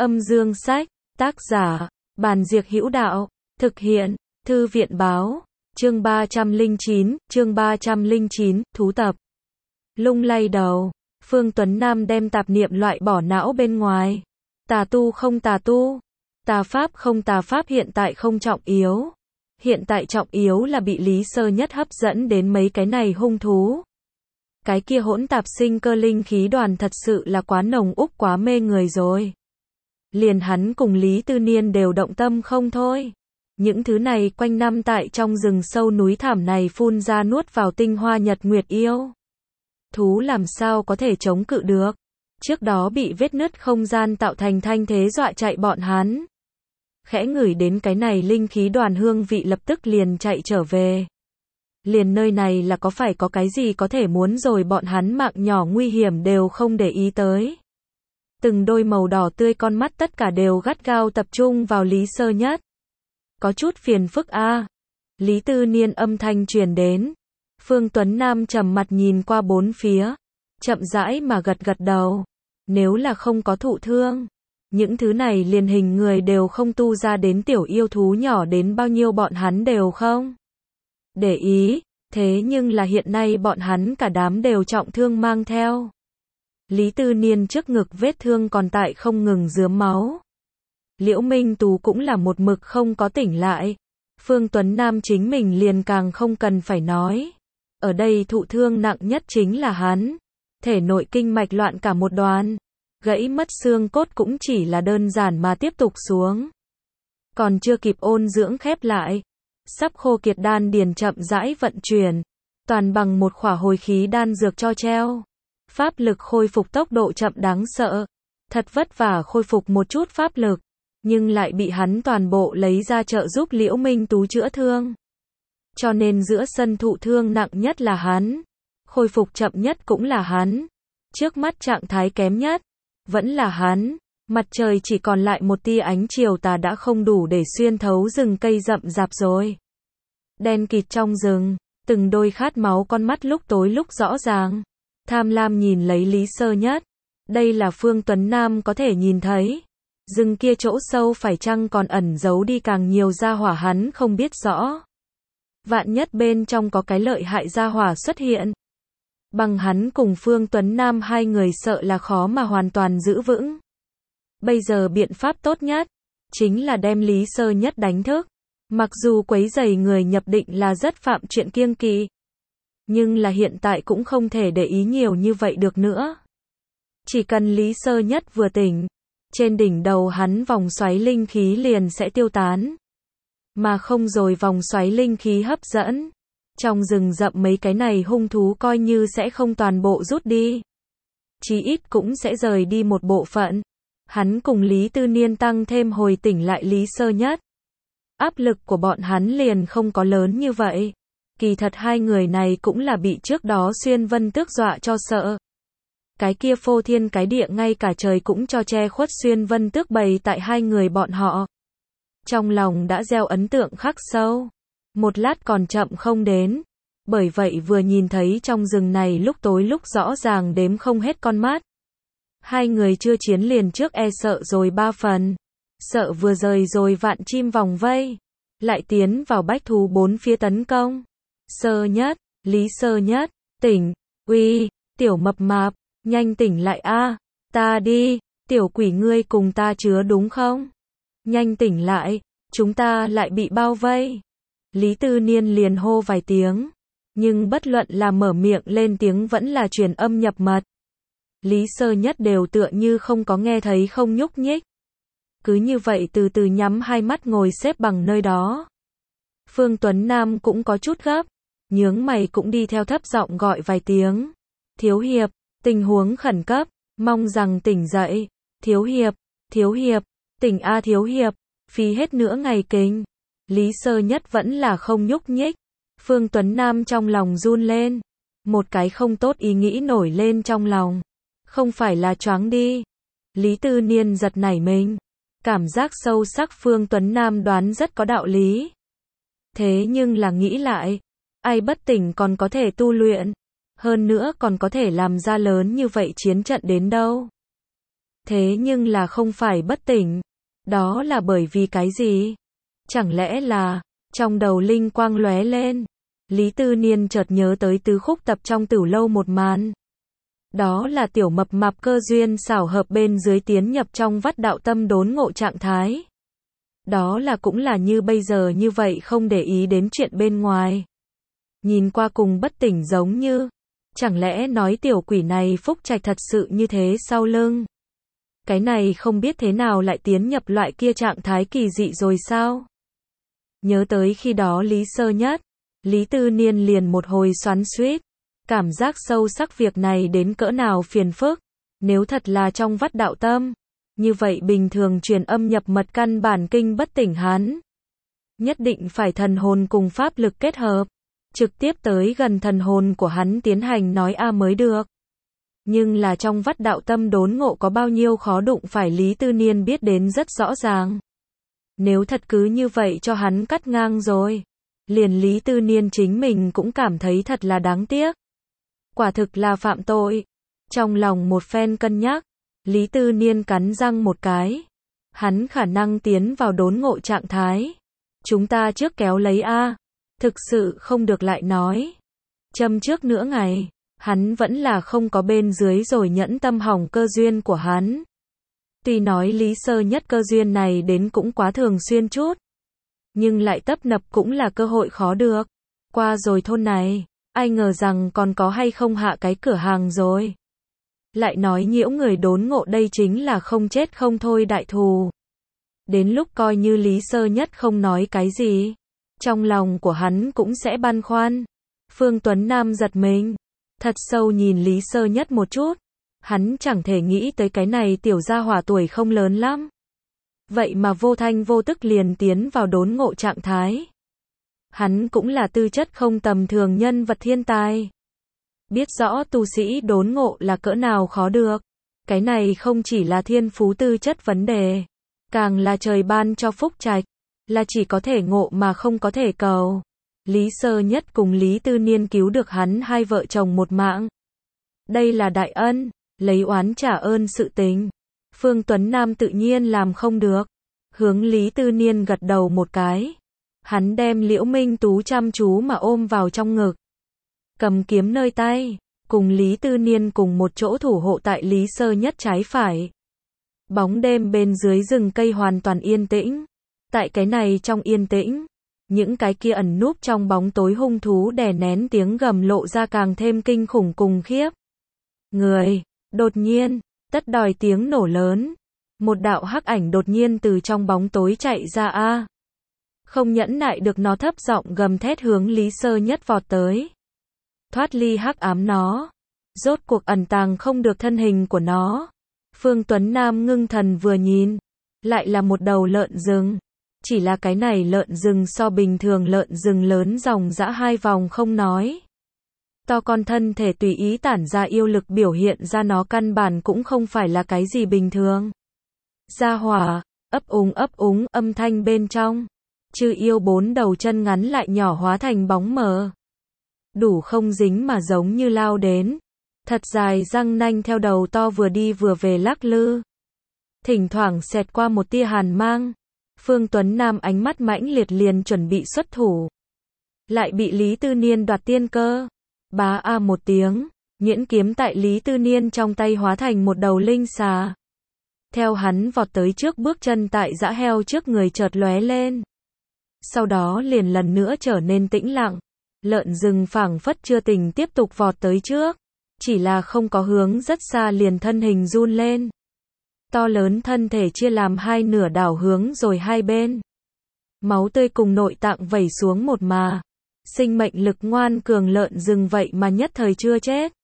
Âm dương sách, tác giả, Bàn Diệc Hữu Đạo, thực hiện, Thư viện báo, chương 309, thú tập. Lung lay đầu, Phương Tuấn Nam đem tạp niệm loại bỏ não bên ngoài. Tà tu không tà tu, tà pháp không tà pháp hiện tại không trọng yếu. Hiện tại trọng yếu là bị Lý Sơ Nhất hấp dẫn đến mấy cái này hung thú. Cái kia hỗn tạp sinh cơ linh khí đoàn thật sự là quá nồng úc quá mê người rồi. Liền hắn cùng Lý Tư Niên đều động tâm không thôi. Những thứ này quanh năm tại trong rừng sâu núi thảm này phun ra nuốt vào tinh hoa nhật nguyệt yêu. Thú làm sao có thể chống cự được. Trước đó bị vết nứt không gian tạo thành thanh thế dọa chạy bọn hắn. Khẽ ngửi đến cái này linh khí đoàn hương vị lập tức liền chạy trở về. Liền nơi này là có phải có cái gì có thể muốn rồi bọn hắn mạng nhỏ nguy hiểm đều không để ý tới. Từng đôi màu đỏ tươi con mắt tất cả đều gắt gao tập trung vào Lý Sơ Nhất. Có chút phiền phức a. Lý Tư Niên âm thanh truyền đến. Phương Tuấn Nam trầm mặt nhìn qua bốn phía. Chậm rãi mà gật gật đầu. Nếu là không có thụ thương. Những thứ này liền hình người đều không tu ra đến tiểu yêu thú nhỏ đến bao nhiêu bọn hắn đều không để ý. Thế nhưng là hiện nay bọn hắn cả đám đều trọng thương mang theo. Lý Tư Niên trước ngực vết thương còn tại không ngừng rớm máu. Liễu Minh Tú cũng là một mực không có tỉnh lại. Phương Tuấn Nam chính mình liền càng không cần phải nói. Ở đây thụ thương nặng nhất chính là hắn. Thể nội kinh mạch loạn cả một đoàn. Gãy mất xương cốt cũng chỉ là đơn giản mà tiếp tục xuống. Còn chưa kịp ôn dưỡng khép lại. Sắp khô kiệt đan điền chậm rãi vận chuyển. Toàn bằng một khỏa hồi khí đan dược cho treo. Pháp lực khôi phục tốc độ chậm đáng sợ. Thật vất vả khôi phục một chút pháp lực. Nhưng lại bị hắn toàn bộ lấy ra trợ giúp Liễu Minh Tú chữa thương. Cho nên giữa sân thụ thương nặng nhất là hắn. Khôi phục chậm nhất cũng là hắn. Trước mắt trạng thái kém nhất. Vẫn là hắn. Mặt trời chỉ còn lại một tia ánh chiều tà đã không đủ để xuyên thấu rừng cây rậm rạp rồi. Đen kịt trong rừng. Từng đôi khát máu con mắt lúc tối lúc rõ ràng. Tham lam nhìn lấy Lý Sơ Nhất. Đây là Phương Tuấn Nam có thể nhìn thấy. Rừng kia chỗ sâu phải chăng còn ẩn giấu đi càng nhiều gia hỏa hắn không biết rõ. Vạn nhất bên trong có cái lợi hại gia hỏa xuất hiện. Bằng hắn cùng Phương Tuấn Nam hai người sợ là khó mà hoàn toàn giữ vững. Bây giờ biện pháp tốt nhất chính là đem Lý Sơ Nhất đánh thức. Mặc dù quấy rầy người nhập định là rất phạm chuyện kiêng kỵ. Nhưng là hiện tại cũng không thể để ý nhiều như vậy được nữa. Chỉ cần Lý Sơ Nhất vừa tỉnh. Trên đỉnh đầu hắn vòng xoáy linh khí liền sẽ tiêu tán. Mà không rồi vòng xoáy linh khí hấp dẫn. Trong rừng rậm mấy cái này hung thú coi như sẽ không toàn bộ rút đi. Chí ít cũng sẽ rời đi một bộ phận. Hắn cùng Lý Tư Niên tăng thêm hồi tỉnh lại Lý Sơ Nhất. Áp lực của bọn hắn liền không có lớn như vậy. Kỳ thật hai người này cũng là bị trước đó Xuyên Vân Tước dọa cho sợ. Cái kia phô thiên cái địa ngay cả trời cũng cho che khuất Xuyên Vân Tước bày tại hai người bọn họ. Trong lòng đã gieo ấn tượng khắc sâu. Một lát còn chậm không đến. Bởi vậy vừa nhìn thấy trong rừng này lúc tối lúc rõ ràng đếm không hết con mắt. Hai người chưa chiến liền trước e sợ rồi ba phần. Sợ vừa rời rồi vạn chim vòng vây. Lại tiến vào bách thú bốn phía tấn công. Sơ Nhất, Lý Sơ Nhất, tỉnh, uy, tiểu mập mạp, nhanh tỉnh lại a, ta đi, tiểu quỷ ngươi cùng ta chứa đúng không? Nhanh tỉnh lại, chúng ta lại bị bao vây. Lý Tư Niên liền hô vài tiếng, nhưng bất luận là mở miệng lên tiếng vẫn là truyền âm nhập mật. Lý Sơ Nhất đều tựa như không có nghe thấy không nhúc nhích. Cứ như vậy từ từ nhắm hai mắt ngồi xếp bằng nơi đó. Phương Tuấn Nam cũng có chút gấp, nhướng mày cũng đi theo thấp giọng gọi vài tiếng. Thiếu hiệp, tình huống khẩn cấp, mong rằng tỉnh dậy. Thiếu hiệp, tỉnh a thiếu hiệp, phí hết nửa ngày kinh. Lý Sơ Nhất vẫn là không nhúc nhích. Phương Tuấn Nam trong lòng run lên. Một cái không tốt ý nghĩ nổi lên trong lòng. Không phải là choáng đi. Lý Tư Niên giật nảy mình. Cảm giác sâu sắc Phương Tuấn Nam đoán rất có đạo lý. Thế nhưng là nghĩ lại. Ai bất tỉnh còn có thể tu luyện. Hơn nữa còn có thể làm ra lớn như vậy chiến trận đến đâu. Thế nhưng là không phải bất tỉnh. Đó là bởi vì cái gì? Chẳng lẽ là, trong đầu linh quang lóe lên. Lý Tư Niên chợt nhớ tới tứ khúc tập trong Tửu Lâu một màn. Đó là tiểu mập mạp cơ duyên xảo hợp bên dưới tiến nhập trong vắt đạo tâm đốn ngộ trạng thái. Đó là cũng là như bây giờ như vậy không để ý đến chuyện bên ngoài. Nhìn qua cùng bất tỉnh giống như, chẳng lẽ nói tiểu quỷ này phúc trạch thật sự như thế sau lưng? Cái này không biết thế nào lại tiến nhập loại kia trạng thái kỳ dị rồi sao? Nhớ tới khi đó Lý Sơ Nhất, Lý Tư Niên liền một hồi xoắn xuýt, cảm giác sâu sắc việc này đến cỡ nào phiền phức. Nếu thật là trong vắt đạo tâm, như vậy bình thường truyền âm nhập mật căn bản kinh bất tỉnh hắn. Nhất định phải thần hồn cùng pháp lực kết hợp, trực tiếp tới gần thần hồn của hắn tiến hành nói a mới được. Nhưng là trong vắt đạo tâm đốn ngộ có bao nhiêu khó đụng phải Lý Tư Niên biết đến rất rõ ràng. Nếu thật cứ như vậy cho hắn cắt ngang rồi, liền Lý Tư Niên chính mình cũng cảm thấy thật là đáng tiếc. Quả thực là phạm tội. Trong lòng một phen cân nhắc, Lý Tư Niên cắn răng một cái. Hắn khả năng tiến vào đốn ngộ trạng thái. Chúng ta trước kéo lấy a. Thực sự không được lại nói. Châm trước nữa ngày, hắn vẫn là không có bên dưới rồi nhẫn tâm hỏng cơ duyên của hắn. Tuy nói Lý Sơ Nhất cơ duyên này đến cũng quá thường xuyên chút, nhưng lại tấp nập cũng là cơ hội khó được. Qua rồi thôn này, ai ngờ rằng còn có hay không hạ cái cửa hàng rồi. Lại nói nhiễu người đốn ngộ đây chính là không chết không thôi đại thù. Đến lúc coi như Lý Sơ Nhất không nói cái gì, trong lòng của hắn cũng sẽ băn khoăn. Phương Tuấn Nam giật mình, thật sâu nhìn Lý Sơ Nhất một chút. Hắn chẳng thể nghĩ tới cái này tiểu gia hỏa tuổi không lớn lắm. Vậy mà vô thanh vô tức liền tiến vào đốn ngộ trạng thái. Hắn cũng là tư chất không tầm thường nhân vật thiên tài. Biết rõ tu sĩ đốn ngộ là cỡ nào khó được. Cái này không chỉ là thiên phú tư chất vấn đề, càng là trời ban cho phúc trạch, là chỉ có thể ngộ mà không có thể cầu. Lý Sơ Nhất cùng Lý Tư Niên cứu được hắn hai vợ chồng một mạng. Đây là đại ân, lấy oán trả ơn sự tình. Phương Tuấn Nam tự nhiên làm không được. Hướng Lý Tư Niên gật đầu một cái. Hắn đem Liễu Minh Tú chăm chú mà ôm vào trong ngực. Cầm kiếm nơi tay, cùng Lý Tư Niên cùng một chỗ thủ hộ tại Lý Sơ Nhất trái phải. Bóng đêm bên dưới rừng cây hoàn toàn yên tĩnh. Tại cái này trong yên tĩnh, những cái kia ẩn núp trong bóng tối hung thú đè nén tiếng gầm lộ ra càng thêm kinh khủng cùng khiếp. Người, đột nhiên, tất đòi tiếng nổ lớn. Một đạo hắc ảnh đột nhiên từ trong bóng tối chạy ra a. Không nhẫn nại được nó thấp giọng gầm thét hướng Lý Sơ Nhất vọt tới. Thoát ly hắc ám nó, rốt cuộc ẩn tàng không được thân hình của nó. Phương Tuấn Nam ngưng thần vừa nhìn, lại là một đầu lợn rừng. Chỉ là cái này lợn rừng so bình thường lợn rừng lớn dòng dã 2 vòng không nói. To con thân thể tùy ý tản ra yêu lực biểu hiện ra nó căn bản cũng không phải là cái gì bình thường. Gia hỏa, ấp úng âm thanh bên trong. Chư yêu 4 đầu chân ngắn lại nhỏ hóa thành bóng mờ. Đủ không dính mà giống như lao đến. Thật dài răng nanh theo đầu to vừa đi vừa về lắc lư. Thỉnh thoảng xẹt qua một tia hàn mang. Phương Tuấn Nam ánh mắt mãnh liệt liền chuẩn bị xuất thủ. Lại bị Lý Tư Niên đoạt tiên cơ. Bá a một tiếng, nhuyễn kiếm tại Lý Tư Niên trong tay hóa thành một đầu linh xà. Theo hắn vọt tới trước bước chân tại dã heo trước người chợt lóe lên. Sau đó liền lần nữa trở nên tĩnh lặng. Lợn rừng phảng phất chưa tỉnh tiếp tục vọt tới trước. Chỉ là không có hướng rất xa liền thân hình run lên. To lớn thân thể chia làm hai nửa đảo hướng rồi hai bên. Máu tươi cùng nội tạng vẩy xuống một mà. Sinh mệnh lực ngoan cường lợn rừng vậy mà nhất thời chưa chết.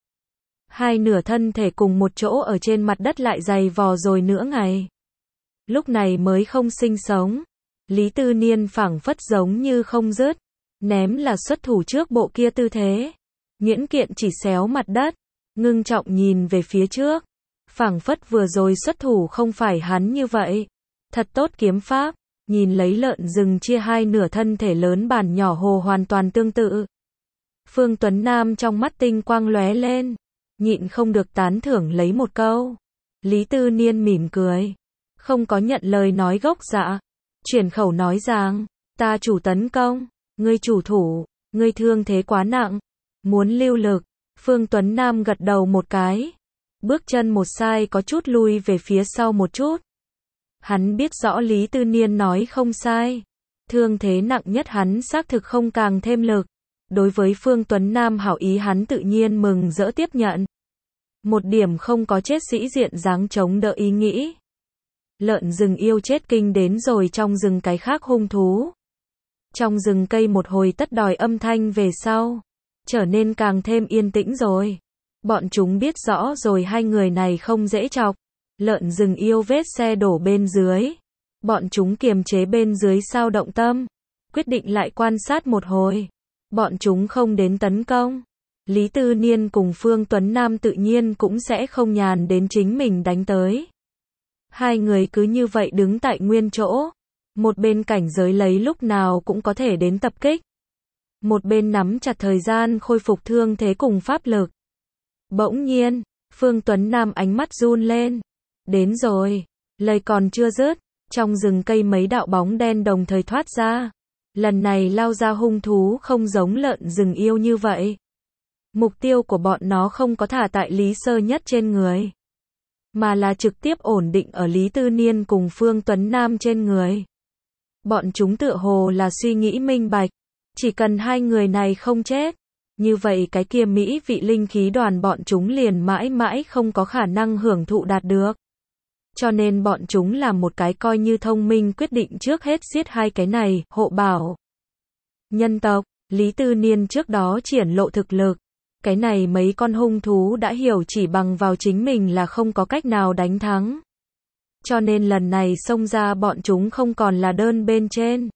Hai nửa thân thể cùng một chỗ ở trên mặt đất lại dày vò rồi nửa ngày. Lúc này mới không sinh sống. Lý Tư Niên phảng phất giống như không dứt. Ném là xuất thủ trước bộ kia tư thế. Nhuyễn kiện chỉ xéo mặt đất. Ngưng trọng nhìn về phía trước. Phảng phất vừa rồi xuất thủ không phải hắn như vậy. Thật tốt kiếm pháp. Nhìn lấy lợn rừng chia hai nửa thân thể lớn bản nhỏ hồ hoàn toàn tương tự. Phương Tuấn Nam trong mắt tinh quang lóe lên. Nhịn không được tán thưởng lấy một câu. Lý Tư Niên mỉm cười, không có nhận lời nói gốc dạ, chuyển khẩu nói rằng, ta chủ tấn công, ngươi chủ thủ, ngươi thương thế quá nặng, muốn lưu lực. Phương Tuấn Nam gật đầu một cái, bước chân một sai có chút lui về phía sau một chút. Hắn biết rõ Lý Tư Niên nói không sai, thương thế nặng nhất hắn xác thực không càng thêm lực. Đối với Phương Tuấn Nam hảo ý hắn tự nhiên mừng rỡ tiếp nhận. Một điểm không có chết sĩ diện dáng chống đỡ ý nghĩ. Lợn rừng yêu chết kinh đến rồi trong rừng cái khác hung thú. Trong rừng cây một hồi tất đòi âm thanh về sau, trở nên càng thêm yên tĩnh rồi. Bọn chúng biết rõ rồi hai người này không dễ chọc. Lợn rừng yêu vết xe đổ bên dưới. Bọn chúng kiềm chế bên dưới sao động tâm. Quyết định lại quan sát một hồi. Bọn chúng không đến tấn công. Lý Tư Niên cùng Phương Tuấn Nam tự nhiên cũng sẽ không nhàn đến chính mình đánh tới. Hai người cứ như vậy đứng tại nguyên chỗ. Một bên cảnh giới lấy lúc nào cũng có thể đến tập kích. Một bên nắm chặt thời gian khôi phục thương thế cùng pháp lực. Bỗng nhiên, Phương Tuấn Nam ánh mắt run lên. Đến rồi. Lời còn chưa dứt, trong rừng cây mấy đạo bóng đen đồng thời thoát ra. Lần này lao ra hung thú không giống lợn rừng yêu như vậy. Mục tiêu của bọn nó không có thả tại Lý Sơ Nhất trên người, mà là trực tiếp ổn định ở Lý Tư Niên cùng Phương Tuấn Nam trên người. Bọn chúng tựa hồ là suy nghĩ minh bạch, chỉ cần hai người này không chết, như vậy cái kia mỹ vị linh khí đoàn bọn chúng liền mãi mãi không có khả năng hưởng thụ đạt được. Cho nên bọn chúng làm một cái coi như thông minh quyết định trước hết giết hai cái này, hộ bảo. Nhân tộc, Lý Tư Niên trước đó triển lộ thực lực. Cái này mấy con hung thú đã hiểu chỉ bằng vào chính mình là không có cách nào đánh thắng. Cho nên lần này xông ra bọn chúng không còn là đơn bên trên,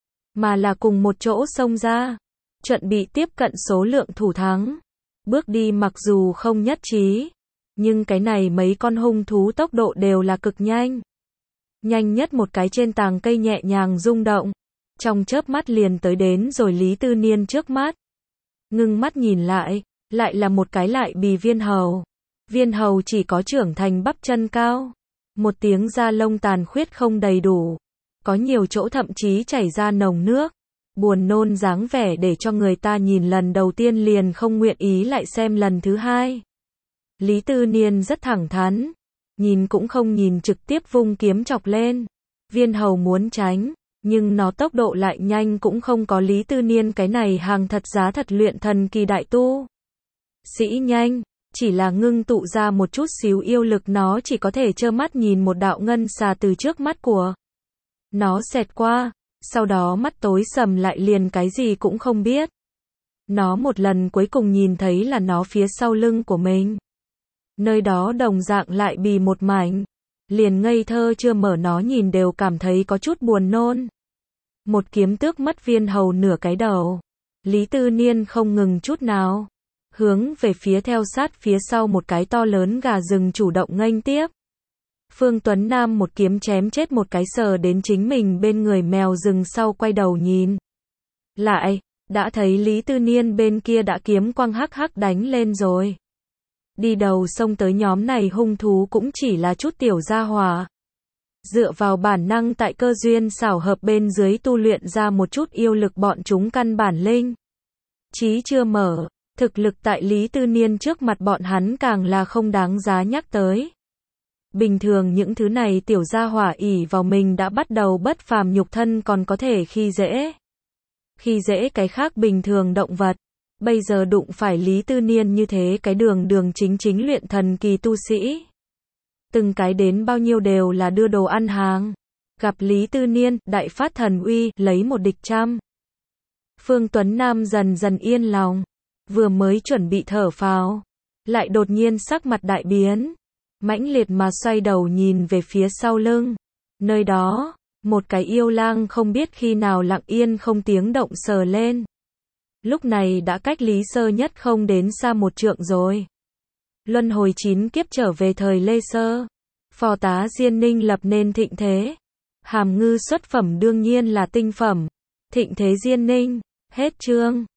mà là cùng một chỗ xông ra, chuẩn bị tiếp cận số lượng thủ thắng. Bước đi mặc dù không nhất trí, nhưng cái này mấy con hung thú tốc độ đều là cực nhanh. Nhanh nhất một cái trên tàng cây nhẹ nhàng rung động, trong chớp mắt liền tới đến rồi Lý Tư Niên trước mắt. Ngưng mắt nhìn lại là một cái lại bì viên hầu. Viên hầu chỉ có trưởng thành bắp chân cao, một tiếng da lông tàn khuyết không đầy đủ, có nhiều chỗ thậm chí chảy ra nồng nước, buồn nôn dáng vẻ để cho người ta nhìn lần đầu tiên liền không nguyện ý lại xem lần thứ hai. Lý Tư Niên rất thẳng thắn, nhìn cũng không nhìn trực tiếp vung kiếm chọc lên. Viên hầu muốn tránh, nhưng nó tốc độ lại nhanh cũng không có Lý Tư Niên cái này hàng thật giá thật luyện thần kỳ đại tu sĩ nhanh, chỉ là ngưng tụ ra một chút xíu yêu lực nó chỉ có thể trơ mắt nhìn một đạo ngân xà từ trước mắt của nó xẹt qua, sau đó mắt tối sầm lại liền cái gì cũng không biết. Nó một lần cuối cùng nhìn thấy là nó phía sau lưng của mình. Nơi đó đồng dạng lại bì một mảnh, liền ngây thơ chưa mở nó nhìn đều cảm thấy có chút buồn nôn. Một kiếm tước mất viên hầu nửa cái đầu. Lý Tư Niên không ngừng chút nào, hướng về phía theo sát phía sau một cái to lớn gà rừng chủ động nghênh tiếp. Phương Tuấn Nam một kiếm chém chết một cái sờ đến chính mình bên người mèo rừng sau quay đầu nhìn lại, đã thấy Lý Tư Niên bên kia đã kiếm quang hắc hắc đánh lên rồi. Đi đầu xông tới nhóm này hung thú cũng chỉ là chút tiểu gia hỏa. Dựa vào bản năng tại cơ duyên xảo hợp bên dưới tu luyện ra một chút yêu lực bọn chúng căn bản linh trí chưa mở, thực lực tại Lý Tư Niên trước mặt bọn hắn càng là không đáng giá nhắc tới. Bình thường những thứ này tiểu gia hỏa ỷ vào mình đã bắt đầu bất phàm nhục thân còn có thể khi dễ cái khác bình thường động vật. Bây giờ đụng phải Lý Tư Niên như thế cái đường chính luyện thần kỳ tu sĩ. Từng cái đến bao nhiêu đều là đưa đồ ăn hàng. Gặp Lý Tư Niên, đại phát thần uy, lấy một địch trăm. Phương Tuấn Nam dần dần yên lòng, vừa mới chuẩn bị thở phào, lại đột nhiên sắc mặt đại biến, mãnh liệt mà xoay đầu nhìn về phía sau lưng. Nơi đó, một cái yêu lang không biết khi nào lặng yên không tiếng động sờ lên. Lúc này đã cách Lý Sơ Nhất không đến xa một trượng rồi. Luân hồi 9 kiếp trở về thời Lê Sơ, phò tá Diên Ninh lập nên thịnh thế. Hàm ngư xuất phẩm đương nhiên là tinh phẩm. Thịnh thế Diên Ninh, hết chương.